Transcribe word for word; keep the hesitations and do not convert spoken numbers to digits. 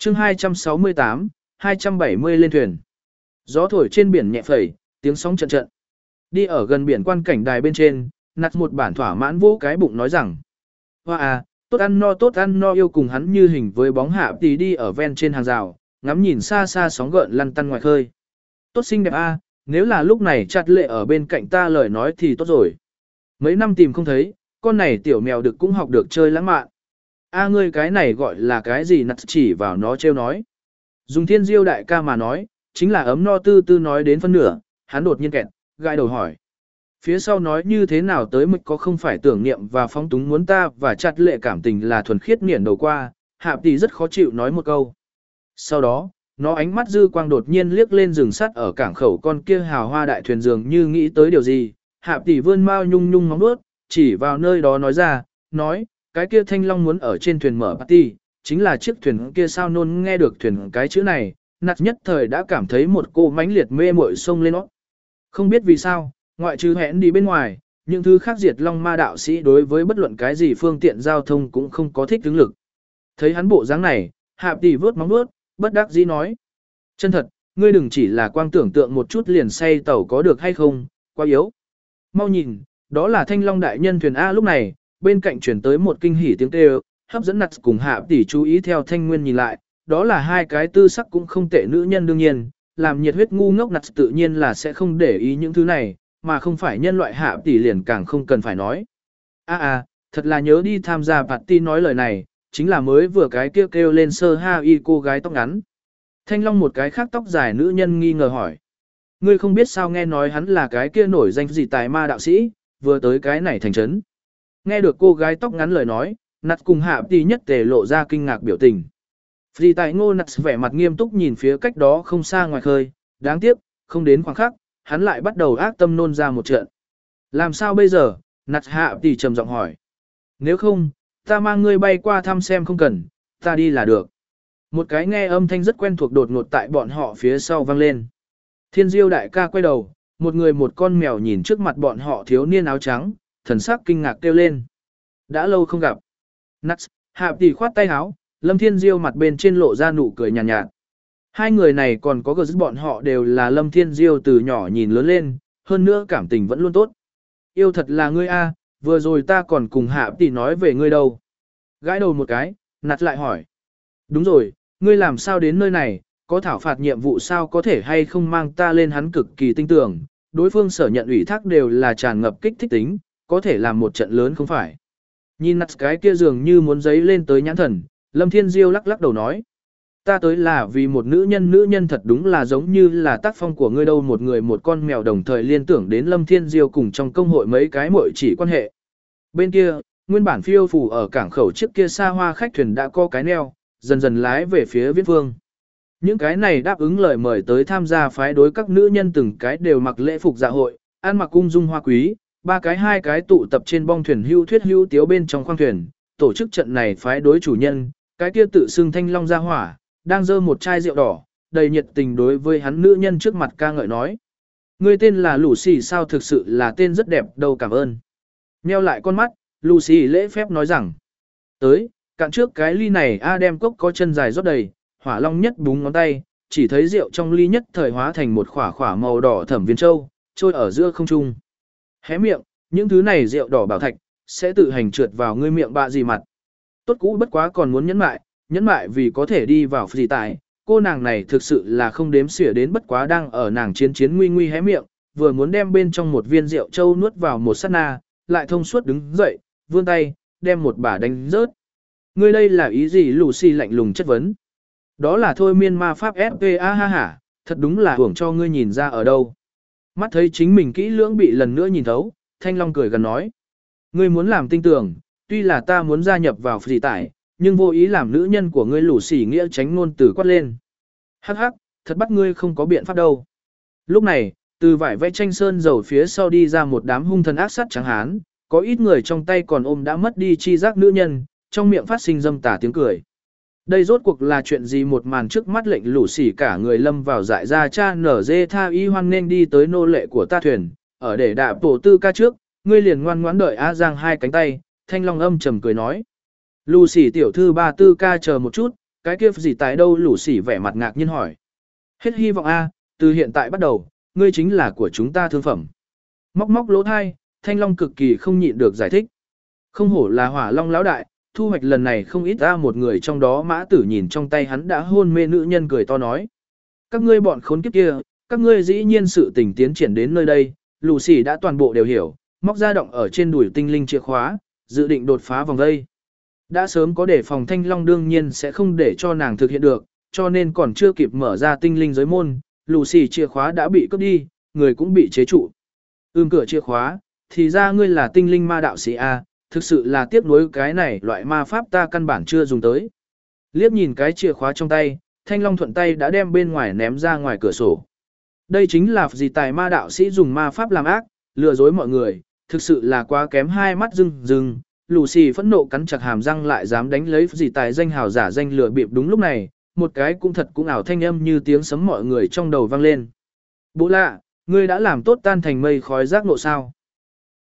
chương hai trăm sáu mươi tám, hai trăm bảy mươi lên thuyền. Gió thổi trên biển nhẹ phẩy, tiếng sóng trận trận. Đi ở gần biển quan cảnh đài bên trên, nặt một bản thỏa mãn vô cái bụng nói rằng. Hoa à, tốt ăn no tốt ăn no yêu cùng hắn như hình với bóng hạ tí đi ở ven trên hàng rào, ngắm nhìn xa xa sóng gợn lăn tăn ngoài khơi. Tốt xinh đẹp a, nếu là lúc này chặt lệ ở bên cạnh ta lời nói thì tốt rồi. Mấy năm tìm không thấy, con này tiểu mèo được cũng học được chơi lãng mạn. A ngươi cái này gọi là cái gì nặt chỉ vào nó trêu nói. Dùng thiên diêu đại ca mà nói, chính là ấm no tư tư nói đến phân nửa, hắn đột nhiên kẹt, gai đầu hỏi. Phía sau nói như thế nào tới mực có không phải tưởng niệm và phóng túng muốn ta và chặt lệ cảm tình là thuần khiết nghiền đầu qua, hạ tỷ rất khó chịu nói một câu. Sau đó, nó ánh mắt dư quang đột nhiên liếc lên rừng sắt ở cảng khẩu con kia hào hoa đại thuyền dường như nghĩ tới điều gì, hạ tỷ vươn mau nhung nhung móng nuốt, chỉ vào nơi đó nói ra, nói, cái kia thanh long muốn ở trên thuyền mở party, chính là chiếc thuyền kia sao nôn nghe được thuyền cái chữ này, nạt nhất thời đã cảm thấy một cô mãnh liệt mê muội sông lên nó. Không biết vì sao, ngoại trừ hẹn đi bên ngoài, những thứ khác diệt long ma đạo sĩ đối với bất luận cái gì phương tiện giao thông cũng không có thích ứng lực. Thấy hắn bộ dáng này, hạ tỷ vớt móng vuốt, bất đắc dĩ nói. Chân thật, ngươi đừng chỉ là quang tưởng tượng một chút liền say tàu có được hay không, quá yếu. Mau nhìn, đó là thanh long đại nhân thuyền A lúc này, bên cạnh chuyển tới một kinh hỉ tiếng kêu, hấp dẫn nặt cùng hạ tỷ chú ý theo thanh nguyên nhìn lại, đó là hai cái tư sắc cũng không tệ nữ nhân đương nhiên, làm nhiệt huyết ngu ngốc nặt tự nhiên là sẽ không để ý những thứ này, mà không phải nhân loại hạ tỷ liền càng không cần phải nói. A a, thật là nhớ đi tham gia party nói lời này, chính là mới vừa cái kêu kêu lên sơ ha y cô gái tóc ngắn. Thanh long một cái khác tóc dài nữ nhân nghi ngờ hỏi. Ngươi không biết sao nghe nói hắn là cái kia nổi danh gì tài ma đạo sĩ, vừa tới cái này thành trấn. Nghe được cô gái tóc ngắn lời nói, nặt cùng hạ tỷ nhất tề lộ ra kinh ngạc biểu tình. Vì tại ngô nặt vẻ mặt nghiêm túc nhìn phía cách đó không xa ngoài khơi, đáng tiếc, không đến khoảng khắc, hắn lại bắt đầu ác tâm nôn ra một trận. Làm sao bây giờ, nặt hạ tỷ trầm giọng hỏi. Nếu không, ta mang ngươi bay qua thăm xem không cần, ta đi là được. Một cái nghe âm thanh rất quen thuộc đột ngột tại bọn họ phía sau vang lên. Thiên diêu đại ca quay đầu, một người một con mèo nhìn trước mặt bọn họ thiếu niên áo trắng, thần sắc kinh ngạc kêu lên. Đã lâu không gặp. Nuts, hạ tỷ khoát tay áo, Lâm Thiên Diêu mặt bên trên lộ ra nụ cười nhàn nhạt, nhạt. Hai người này còn có gờ giúp bọn họ đều là Lâm Thiên Diêu từ nhỏ nhìn lớn lên, hơn nữa cảm tình vẫn luôn tốt. Yêu thật là ngươi a, vừa rồi ta còn cùng hạ tỷ nói về ngươi đâu. Gãi đầu một cái, nạt lại hỏi. Đúng rồi, ngươi làm sao đến nơi này, có thảo phạt nhiệm vụ sao có thể hay không mang ta lên hắn cực kỳ tinh tưởng, đối phương sở nhận ủy thác đều là tràn ngập kích thích tính, có thể làm một trận lớn không phải. Nhìn nặt cái kia dường như muốn giấy lên tới nhãn thần, Lâm Thiên Diêu lắc lắc đầu nói. Ta tới là vì một nữ nhân nữ nhân thật đúng là giống như là tác phong của ngươi đâu một người một con mèo đồng thời liên tưởng đến Lâm Thiên Diêu cùng trong công hội mấy cái muội chỉ quan hệ. Bên kia, nguyên bản phiêu phù ở cảng khẩu trước kia xa hoa khách thuyền đã có cái neo, dần dần lái về phía viễn phương. Những cái này đáp ứng lời mời tới tham gia phái đối các nữ nhân từng cái đều mặc lễ phục dạ hội, ăn mặc cung dung hoa quý, ba cái hai cái tụ tập trên bong thuyền hưu thuyết hưu tiếu bên trong khoang thuyền, tổ chức trận này phái đối chủ nhân, cái kia tự xưng thanh long ra hỏa, đang dơ một chai rượu đỏ, đầy nhiệt tình đối với hắn nữ nhân trước mặt ca ngợi nói. Ngươi tên là Lucy sao thực sự là tên rất đẹp đâu cảm ơn. Nheo lại con mắt, Lucy lễ phép nói rằng. Tới, cạn trước cái ly này A đem cốc có chân dài rót đầy, hỏa long nhất búng ngón tay, chỉ thấy rượu trong ly nhất thời hóa thành một khỏa khỏa màu đỏ thẩm viên châu, trôi ở giữa không trung. Hé miệng, những thứ này rượu đỏ bảo thạch, sẽ tự hành trượt vào ngươi miệng bạ gì mặt. Tốt cũ bất quá còn muốn nhẫn mại, nhẫn mại vì có thể đi vào gì tại, cô nàng này thực sự là không đếm xỉa đến bất quá đang ở nàng chiến chiến nguy nguy hé miệng, vừa muốn đem bên trong một viên rượu châu nuốt vào một sát na, lại thông suốt đứng dậy, vươn tay, đem một bả đánh rớt. Ngươi đây là ý gì Lucy lạnh lùng chất vấn. Đó là thôi miên ma pháp ép pê a ha hả, thật đúng là hưởng cho ngươi nhìn ra ở đâu. Mắt thấy chính mình kỹ lưỡng bị lần nữa nhìn thấu, Thanh Long cười gần nói. Ngươi muốn làm tinh tưởng, tuy là ta muốn gia nhập vào phỉ tải, nhưng vô ý làm nữ nhân của ngươi lũ xỉ nghĩa tránh ngôn từ quát lên. Hắc hắc, thật bắt ngươi không có biện pháp đâu. Lúc này, từ vải vẽ tranh sơn dầu phía sau đi ra một đám hung thần ác sát trắng hán, có ít người trong tay còn ôm đã mất đi chi giác nữ nhân, trong miệng phát sinh dâm tà tiếng cười. Đây rốt cuộc là chuyện gì một màn trước mắt lệnh lũ xỉ cả người lâm vào dại ra cha nở dê tha y hoan nên đi tới nô lệ của ta thuyền, ở để đạp tổ tư ca trước, ngươi liền ngoan ngoãn đợi A Giang hai cánh tay, Thanh Long âm trầm cười nói. Lũ xỉ tiểu thư ba tư ca chờ một chút, Cái kia gì tại đâu lũ sỉ vẻ mặt ngạc nhiên hỏi. Hết hy vọng a, từ hiện tại bắt đầu, ngươi chính là của chúng ta thương phẩm. Móc móc lỗ thai, Thanh Long cực kỳ không nhịn được giải thích. Không hổ là Hỏa Long lão đại, thu hoạch lần này không ít ra một người trong đó Mã Tử nhìn trong tay hắn đã hôn mê nữ nhân cười to nói. Các ngươi bọn khốn kiếp kia, các ngươi dĩ nhiên sự tình tiến triển đến nơi đây, lũ sỉ đã toàn bộ đều hiểu, móc ra động ở trên đùi tinh linh chìa khóa, dự định đột phá vòng vây. Đã sớm có đề phòng Thanh Long đương nhiên sẽ không để cho nàng thực hiện được, cho nên còn chưa kịp mở ra tinh linh giới môn, lũ sỉ chìa khóa đã bị cướp đi, người cũng bị chế trụ. Ưm cửa chìa khóa, thì ra ngươi là tinh linh ma đạo sĩ A, thực sự là tiếc nuối cái này loại ma pháp ta căn bản chưa dùng tới. Liếc nhìn cái chìa khóa trong tay, Thanh Long thuận tay đã đem bên ngoài ném ra ngoài cửa sổ. Đây chính là gì tài ma đạo sĩ dùng ma pháp làm ác, lừa dối mọi người, thực sự là quá kém hai mắt rưng rưng. Lucy phẫn nộ cắn chặt hàm răng lại dám đánh lấy gì tài danh hào giả danh lừa bịp đúng lúc này, một cái cũng thật cũng ảo thanh âm như tiếng sấm mọi người trong đầu vang lên. Bố lạ, ngươi đã làm tốt tan thành mây khói giác nộ sao?